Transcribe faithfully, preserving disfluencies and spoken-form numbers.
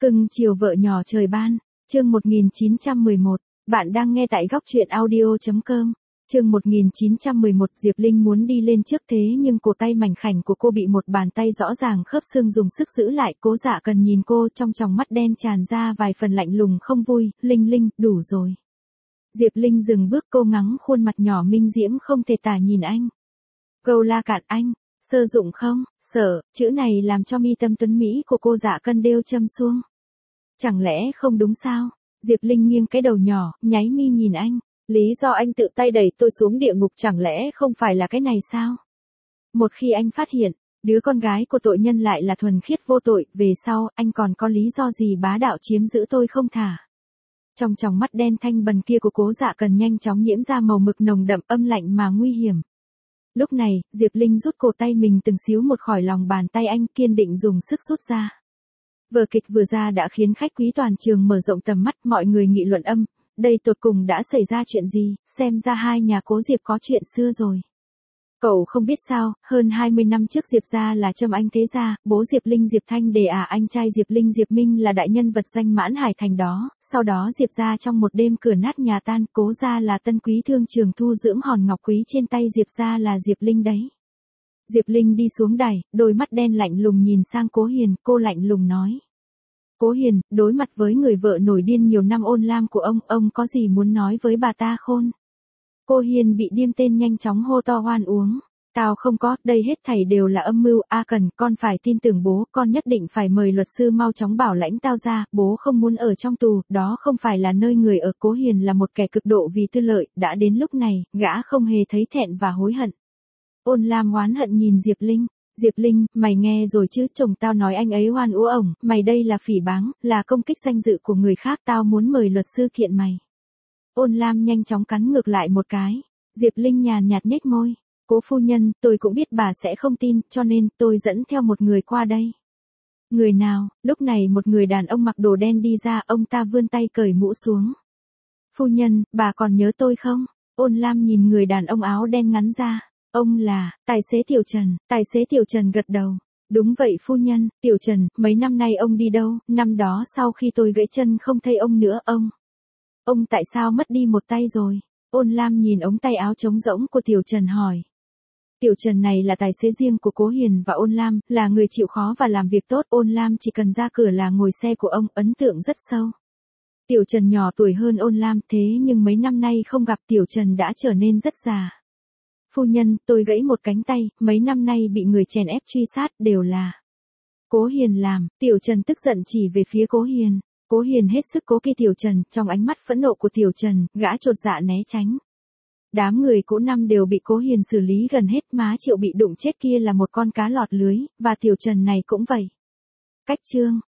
Cưng chiều vợ nhỏ trời ban, chương một nghìn chín trăm mười một, bạn đang nghe tại góc truyện audio.com. Chương một nghìn chín trăm mười một, Diệp Linh muốn đi lên trước thế nhưng cổ tay mảnh khảnh của cô bị một bàn tay rõ ràng khớp xương dùng sức giữ lại. Cố Dạ Cần nhìn cô, trong tròng mắt đen tràn ra vài phần lạnh lùng không vui. Linh Linh, đủ rồi. Diệp Linh dừng bước, cô ngắng khuôn mặt nhỏ minh diễm không thể tả nhìn anh. Câu la cạn anh, sơ dụng không, sợ, chữ này làm cho mi tâm tuấn Mỹ của cô Dạ Cần đều châm xuông. Chẳng lẽ không đúng sao? Diệp Linh nghiêng cái đầu nhỏ, nháy mi nhìn anh. Lý do anh tự tay đẩy tôi xuống địa ngục chẳng lẽ không phải là cái này sao? Một khi anh phát hiện, đứa con gái của tội nhân lại là thuần khiết vô tội, về sau, anh còn có lý do gì bá đạo chiếm giữ tôi không thả? Trong tròng mắt đen thanh bần kia của Cố Dạ Cần nhanh chóng nhiễm ra màu mực nồng đậm âm lạnh mà nguy hiểm. Lúc này, Diệp Linh rút cổ tay mình từng xíu một khỏi lòng bàn tay anh, kiên định dùng sức rút ra. Vở kịch vừa ra đã khiến khách quý toàn trường mở rộng tầm mắt, mọi người nghị luận âm, đây tột cùng đã xảy ra chuyện gì, xem ra hai nhà Cố Diệp có chuyện xưa rồi. Cậu không biết sao, hơn hai mươi năm trước Diệp gia là Trâm Anh thế gia, bố Diệp Linh Diệp Thanh Đề à anh trai Diệp Linh Diệp Minh là đại nhân vật danh mãn Hải Thành đó, sau đó Diệp gia trong một đêm cửa nát nhà tan, Cố gia là tân quý thương trường thu dưỡng hòn ngọc quý trên tay Diệp gia là Diệp Linh đấy. Diệp Linh đi xuống đài, đôi mắt đen lạnh lùng nhìn sang Cố Hiền, cô lạnh lùng nói. Cố Hiền, đối mặt với người vợ nổi điên nhiều năm Ôn Lam của ông, ông có gì muốn nói với bà ta khôn? Cô Hiền bị điềm tên nhanh chóng hô to hoan uống. Tao không có, đây hết thảy đều là âm mưu, A Cần, con phải tin tưởng bố, con nhất định phải mời luật sư mau chóng bảo lãnh tao ra, bố không muốn ở trong tù, đó không phải là nơi người ở. Cố Hiền là một kẻ cực độ vì tư lợi, đã đến lúc này, gã không hề thấy thẹn và hối hận. Ôn Lam oán hận nhìn Diệp Linh. Diệp Linh, mày nghe rồi chứ, chồng tao nói anh ấy oan uổng ổng, mày đây là phỉ báng, là công kích danh dự của người khác, tao muốn mời luật sư kiện mày. Ôn Lam nhanh chóng cắn ngược lại một cái. Diệp Linh nhàn nhạt nhếch môi. Cố phu nhân, tôi cũng biết bà sẽ không tin, cho nên tôi dẫn theo một người qua đây. Người nào? Lúc này một người đàn ông mặc đồ đen đi ra, ông ta vươn tay cởi mũ xuống. Phu nhân, bà còn nhớ tôi không? Ôn Lam nhìn người đàn ông áo đen ngắn ra. Ông là, tài xế Tiểu Trần, tài xế Tiểu Trần gật đầu. Đúng vậy phu nhân, Tiểu Trần, mấy năm nay ông đi đâu, năm đó sau khi tôi gãy chân không thấy ông nữa, ông. Ông tại sao mất đi một tay rồi? Ôn Lam nhìn ống tay áo trống rỗng của Tiểu Trần hỏi. Tiểu Trần này là tài xế riêng của Cố Hiền và Ôn Lam, là người chịu khó và làm việc tốt, Ôn Lam chỉ cần ra cửa là ngồi xe của ông, ấn tượng rất sâu. Tiểu Trần nhỏ tuổi hơn Ôn Lam, thế nhưng mấy năm nay không gặp Tiểu Trần đã trở nên rất già. Phu nhân, tôi gãy một cánh tay, mấy năm nay bị người chèn ép truy sát, đều là Cố Hiền làm. Tiểu Trần tức giận chỉ về phía Cố Hiền. Cố Hiền hết sức cố kỵ Tiểu Trần, trong ánh mắt phẫn nộ của Tiểu Trần, gã chột dạ né tránh. Đám người cũ năm đều bị Cố Hiền xử lý gần hết, má Triệu bị đụng chết kia là một con cá lọt lưới, và Tiểu Trần này cũng vậy. Cách chương,